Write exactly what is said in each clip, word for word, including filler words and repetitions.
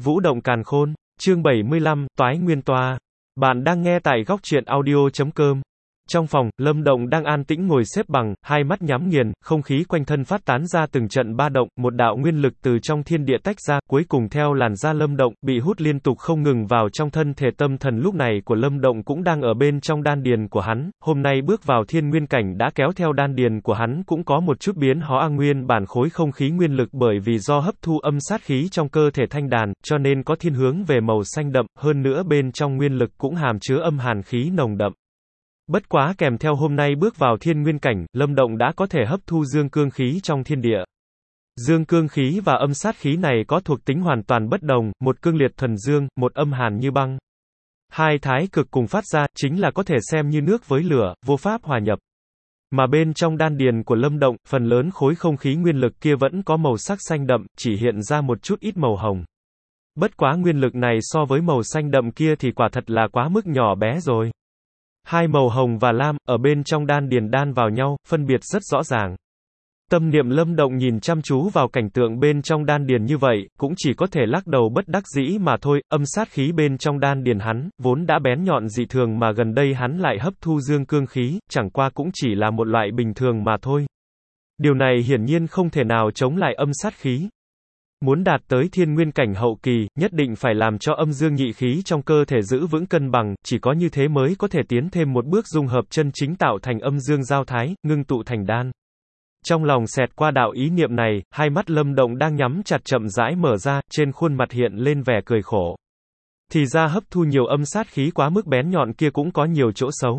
Vũ động càn khôn, chương bảy mươi lăm, Toái Nguyên Toa. Bạn đang nghe tại góc truyện audio chấm com. Trong phòng, Lâm Động đang an tĩnh ngồi xếp bằng, hai mắt nhắm nghiền, không khí quanh thân phát tán ra từng trận ba động, một đạo nguyên lực từ trong thiên địa tách ra, cuối cùng theo làn da Lâm Động, bị hút liên tục không ngừng vào trong thân thể. Tâm thần lúc này của Lâm Động cũng đang ở bên trong đan điền của hắn, hôm nay bước vào thiên nguyên cảnh đã kéo theo đan điền của hắn cũng có một chút biến hóa. Nguyên bản khối không khí nguyên lực bởi vì do hấp thu âm sát khí trong cơ thể thanh đàn, cho nên có thiên hướng về màu xanh đậm, hơn nữa bên trong nguyên lực cũng hàm chứa âm hàn khí nồng đậm. Bất quá kèm theo hôm nay bước vào thiên nguyên cảnh, Lâm Động đã có thể hấp thu dương cương khí trong thiên địa. Dương cương khí và âm sát khí này có thuộc tính hoàn toàn bất đồng, một cương liệt thuần dương, một âm hàn như băng. Hai thái cực cùng phát ra, chính là có thể xem như nước với lửa, vô pháp hòa nhập. Mà bên trong đan điền của Lâm Động, phần lớn khối không khí nguyên lực kia vẫn có màu sắc xanh đậm, chỉ hiện ra một chút ít màu hồng. Bất quá nguyên lực này so với màu xanh đậm kia thì quả thật là quá mức nhỏ bé rồi. Hai màu hồng và lam, ở bên trong đan điền đan vào nhau, phân biệt rất rõ ràng. Tâm niệm Lâm Động nhìn chăm chú vào cảnh tượng bên trong đan điền như vậy, cũng chỉ có thể lắc đầu bất đắc dĩ mà thôi. Âm sát khí bên trong đan điền hắn, vốn đã bén nhọn dị thường mà gần đây hắn lại hấp thu dương cương khí, chẳng qua cũng chỉ là một loại bình thường mà thôi. Điều này hiển nhiên không thể nào chống lại âm sát khí. Muốn đạt tới thiên nguyên cảnh hậu kỳ, nhất định phải làm cho âm dương nhị khí trong cơ thể giữ vững cân bằng, chỉ có như thế mới có thể tiến thêm một bước dung hợp chân chính tạo thành âm dương giao thái, ngưng tụ thành đan. Trong lòng xẹt qua đạo ý niệm này, hai mắt Lâm Động đang nhắm chặt chậm rãi mở ra, trên khuôn mặt hiện lên vẻ cười khổ. Thì ra hấp thu nhiều âm sát khí quá mức bén nhọn kia cũng có nhiều chỗ xấu.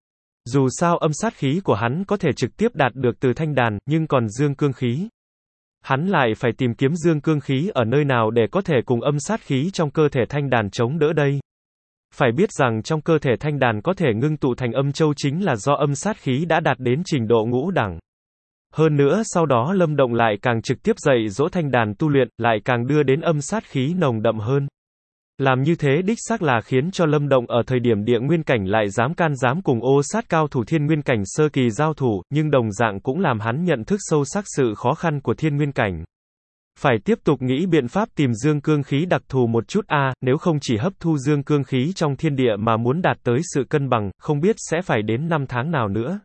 Dù sao âm sát khí của hắn có thể trực tiếp đạt được từ thanh đàn, nhưng còn dương cương khí, hắn lại phải tìm kiếm dương cương khí ở nơi nào để có thể cùng âm sát khí trong cơ thể thanh đàn chống đỡ đây. Phải biết rằng trong cơ thể thanh đàn có thể ngưng tụ thành âm châu chính là do âm sát khí đã đạt đến trình độ ngũ đẳng. Hơn nữa sau đó Lâm Động lại càng trực tiếp dạy dỗ thanh đàn tu luyện, lại càng đưa đến âm sát khí nồng đậm hơn. Làm như thế đích xác là khiến cho Lâm Động ở thời điểm địa nguyên cảnh lại dám can dám cùng ô sát cao thủ thiên nguyên cảnh sơ kỳ giao thủ, nhưng đồng dạng cũng làm hắn nhận thức sâu sắc sự khó khăn của thiên nguyên cảnh. Phải tiếp tục nghĩ biện pháp tìm dương cương khí đặc thù một chút a, à, nếu không chỉ hấp thu dương cương khí trong thiên địa mà muốn đạt tới sự cân bằng, không biết sẽ phải đến năm tháng nào nữa.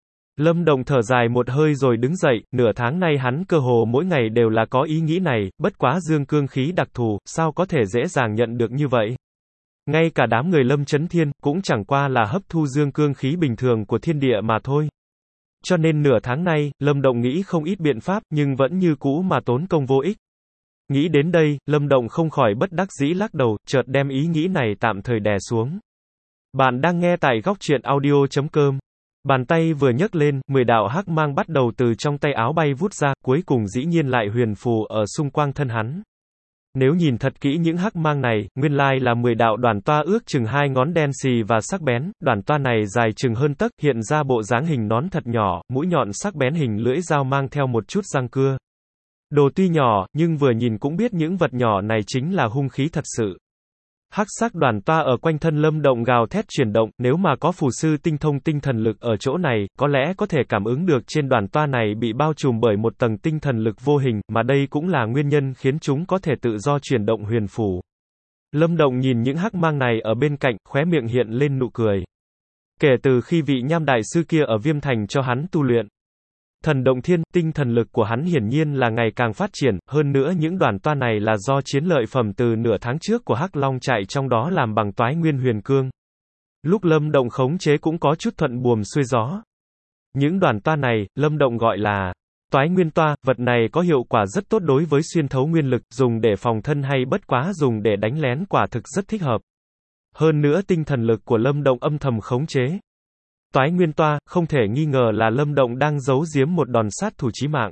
Lâm Động thở dài một hơi rồi đứng dậy, nửa tháng nay hắn cơ hồ mỗi ngày đều là có ý nghĩ này, bất quá dương cương khí đặc thù, sao có thể dễ dàng nhận được như vậy. Ngay cả đám người Lâm Chấn Thiên, cũng chẳng qua là hấp thu dương cương khí bình thường của thiên địa mà thôi. Cho nên nửa tháng nay, Lâm Động nghĩ không ít biện pháp, nhưng vẫn như cũ mà tốn công vô ích. Nghĩ đến đây, Lâm Động không khỏi bất đắc dĩ lắc đầu, chợt đem ý nghĩ này tạm thời đè xuống. Bạn đang nghe tại góc truyện audio chấm com. Bàn tay vừa nhấc lên, mười đạo hắc mang bắt đầu từ trong tay áo bay vút ra, cuối cùng dĩ nhiên lại huyền phù ở xung quanh thân hắn. Nếu nhìn thật kỹ những hắc mang này, nguyên lai là mười đạo đoàn toa ước chừng hai ngón đen xì và sắc bén, đoàn toa này dài chừng hơn tấc, hiện ra bộ dáng hình nón thật nhỏ, mũi nhọn sắc bén hình lưỡi dao mang theo một chút răng cưa. Đồ tuy nhỏ, nhưng vừa nhìn cũng biết những vật nhỏ này chính là hung khí thật sự. Hắc sắc đoàn toa ở quanh thân Lâm Động gào thét chuyển động, nếu mà có phù sư tinh thông tinh thần lực ở chỗ này, có lẽ có thể cảm ứng được trên đoàn toa này bị bao trùm bởi một tầng tinh thần lực vô hình, mà đây cũng là nguyên nhân khiến chúng có thể tự do chuyển động huyền phù. Lâm Động nhìn những hắc mang này ở bên cạnh, khóe miệng hiện lên nụ cười. Kể từ khi vị Nham đại sư kia ở Viêm Thành cho hắn tu luyện Thần Động Thiên, tinh thần lực của hắn hiển nhiên là ngày càng phát triển, hơn nữa những đoàn toa này là do chiến lợi phẩm từ nửa tháng trước của Hắc Long trại trong đó làm bằng Toái Nguyên Huyền Cương. Lúc Lâm Động khống chế cũng có chút thuận buồm xuôi gió. Những đoàn toa này, Lâm Động gọi là Toái Nguyên Toa, vật này có hiệu quả rất tốt đối với xuyên thấu nguyên lực, dùng để phòng thân hay bất quá dùng để đánh lén quả thực rất thích hợp. Hơn nữa tinh thần lực của Lâm Động âm thầm khống chế Toái Nguyên Toa, không thể nghi ngờ là Lâm Động đang giấu giếm một đòn sát thủ chí mạng.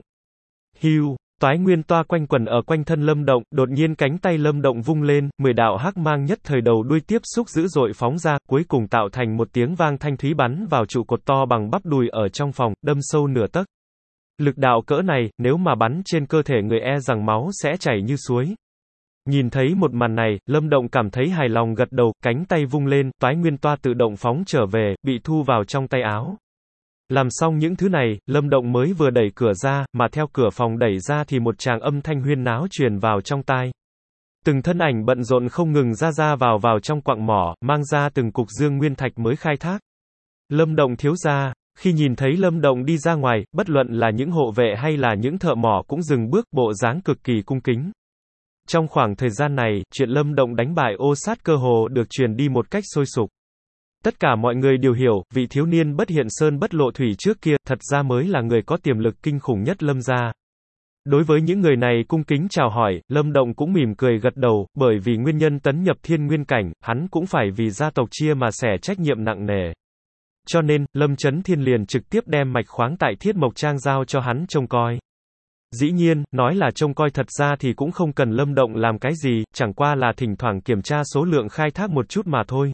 Hưu, Toái Nguyên Toa quanh quẩn ở quanh thân Lâm Động, đột nhiên cánh tay Lâm Động vung lên, mười đạo hắc mang nhất thời đầu đuôi tiếp xúc dữ dội phóng ra, cuối cùng tạo thành một tiếng vang thanh thúy bắn vào trụ cột to bằng bắp đùi ở trong phòng, đâm sâu nửa tấc. Lực đạo cỡ này, nếu mà bắn trên cơ thể người e rằng máu sẽ chảy như suối. Nhìn thấy một màn này, Lâm Động cảm thấy hài lòng gật đầu, cánh tay vung lên, Toái Nguyên Toa tự động phóng trở về, bị thu vào trong tay áo. Làm xong những thứ này, Lâm Động mới vừa đẩy cửa ra, mà theo cửa phòng đẩy ra thì một tràng âm thanh huyên náo truyền vào trong tai. Từng thân ảnh bận rộn không ngừng ra ra vào vào trong quặng mỏ, mang ra từng cục dương nguyên thạch mới khai thác. Lâm Động thiếu gia, khi nhìn thấy Lâm Động đi ra ngoài, bất luận là những hộ vệ hay là những thợ mỏ cũng dừng bước, bộ dáng cực kỳ cung kính. Trong khoảng thời gian này, chuyện Lâm Động đánh bại Ô Sát cơ hồ được truyền đi một cách sôi sục. Tất cả mọi người đều hiểu, vị thiếu niên bất hiện sơn bất lộ thủy trước kia, thật ra mới là người có tiềm lực kinh khủng nhất Lâm gia. Đối với những người này cung kính chào hỏi, Lâm Động cũng mỉm cười gật đầu, bởi vì nguyên nhân tấn nhập thiên nguyên cảnh, hắn cũng phải vì gia tộc chia mà sẻ trách nhiệm nặng nề. Cho nên, Lâm Chấn Thiên liền trực tiếp đem mạch khoáng tại Thiết Mộc Trang giao cho hắn trông coi. Dĩ nhiên, nói là trông coi thật ra thì cũng không cần Lâm Động làm cái gì, chẳng qua là thỉnh thoảng kiểm tra số lượng khai thác một chút mà thôi.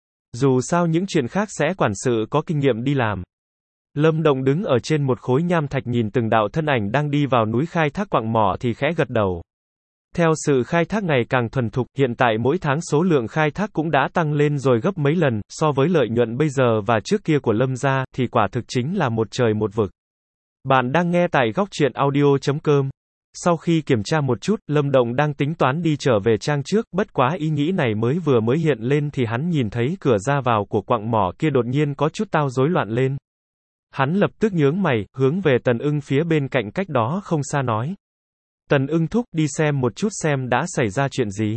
Dù sao những chuyện khác sẽ quản sự có kinh nghiệm đi làm. Lâm Động đứng ở trên một khối nham thạch nhìn từng đạo thân ảnh đang đi vào núi khai thác quặng mỏ thì khẽ gật đầu. Theo sự khai thác ngày càng thuần thục, hiện tại mỗi tháng số lượng khai thác cũng đã tăng lên rồi gấp mấy lần, so với lợi nhuận bây giờ và trước kia của Lâm gia, thì quả thực chính là một trời một vực. Bạn đang nghe tại góc truyện audio chấm com. Sau khi kiểm tra một chút, Lâm Động đang tính toán đi trở về trang trước, bất quá ý nghĩ này mới vừa mới hiện lên thì hắn nhìn thấy cửa ra vào của quặng mỏ kia đột nhiên có chút tao rối loạn lên. Hắn lập tức nhướng mày, hướng về Tần Ưng phía bên cạnh cách đó không xa nói. Tần Ưng thúc, đi xem một chút xem đã xảy ra chuyện gì.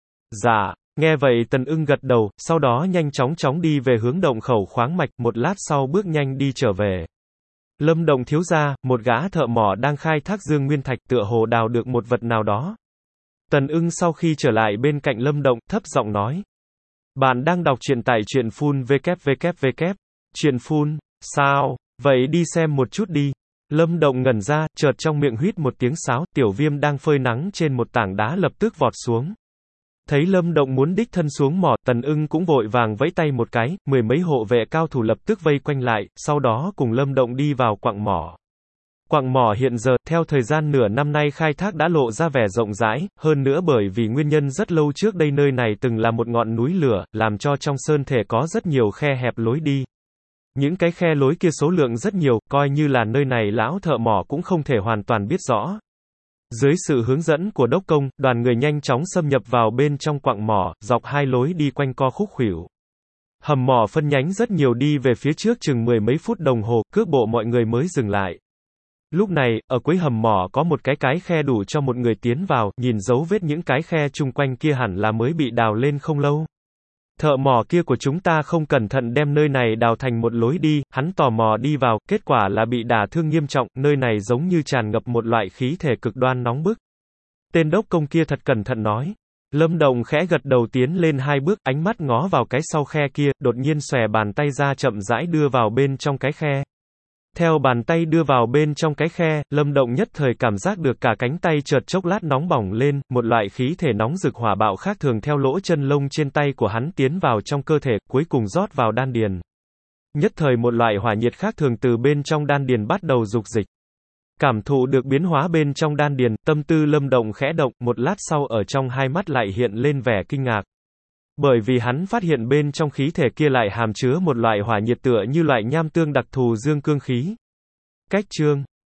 Dạ, nghe vậy Tần Ưng gật đầu, sau đó nhanh chóng chóng đi về hướng động khẩu khoáng mạch, một lát sau bước nhanh đi trở về. Lâm Động thiếu gia, một gã thợ mỏ đang khai thác dương nguyên thạch tựa hồ đào được một vật nào đó. Tần Ưng sau khi trở lại bên cạnh Lâm Động, thấp giọng nói. Bạn đang đọc truyện tại truyện phun www. Truyện phun, sao? Vậy đi xem một chút đi. Lâm Động ngẩn ra, chợt trong miệng huýt một tiếng sáo, Tiểu Viêm đang phơi nắng trên một tảng đá lập tức vọt xuống. Thấy Lâm Động muốn đích thân xuống mỏ, Tần Ưng cũng vội vàng vẫy tay một cái, mười mấy hộ vệ cao thủ lập tức vây quanh lại, sau đó cùng Lâm Động đi vào quặng mỏ. Quặng mỏ hiện giờ, theo thời gian nửa năm nay khai thác đã lộ ra vẻ rộng rãi, hơn nữa bởi vì nguyên nhân rất lâu trước đây nơi này từng là một ngọn núi lửa, làm cho trong sơn thể có rất nhiều khe hẹp lối đi. Những cái khe lối kia số lượng rất nhiều, coi như là nơi này lão thợ mỏ cũng không thể hoàn toàn biết rõ. Dưới sự hướng dẫn của đốc công, đoàn người nhanh chóng xâm nhập vào bên trong quặng mỏ, dọc hai lối đi quanh co khúc khuỷu. Hầm mỏ phân nhánh rất nhiều đi về phía trước chừng mười mấy phút đồng hồ, cước bộ mọi người mới dừng lại. Lúc này, ở cuối hầm mỏ có một cái cái khe đủ cho một người tiến vào, nhìn dấu vết những cái khe chung quanh kia hẳn là mới bị đào lên không lâu. Thợ mỏ kia của chúng ta không cẩn thận đem nơi này đào thành một lối đi, hắn tò mò đi vào, kết quả là bị đả thương nghiêm trọng, nơi này giống như tràn ngập một loại khí thể cực đoan nóng bức. Tên đốc công kia thật cẩn thận nói. Lâm Động khẽ gật đầu tiến lên hai bước, ánh mắt ngó vào cái sau khe kia, đột nhiên xòe bàn tay ra chậm rãi đưa vào bên trong cái khe. Theo bàn tay đưa vào bên trong cái khe, Lâm Động nhất thời cảm giác được cả cánh tay chợt chốc lát nóng bỏng lên, một loại khí thể nóng rực hỏa bạo khác thường theo lỗ chân lông trên tay của hắn tiến vào trong cơ thể, cuối cùng rót vào đan điền. Nhất thời một loại hỏa nhiệt khác thường từ bên trong đan điền bắt đầu dục dịch. Cảm thụ được biến hóa bên trong đan điền, tâm tư Lâm Động khẽ động, một lát sau ở trong hai mắt lại hiện lên vẻ kinh ngạc. Bởi vì hắn phát hiện bên trong khí thể kia lại hàm chứa một loại hỏa nhiệt tựa như loại nham tương đặc thù dương cương khí. Cách chương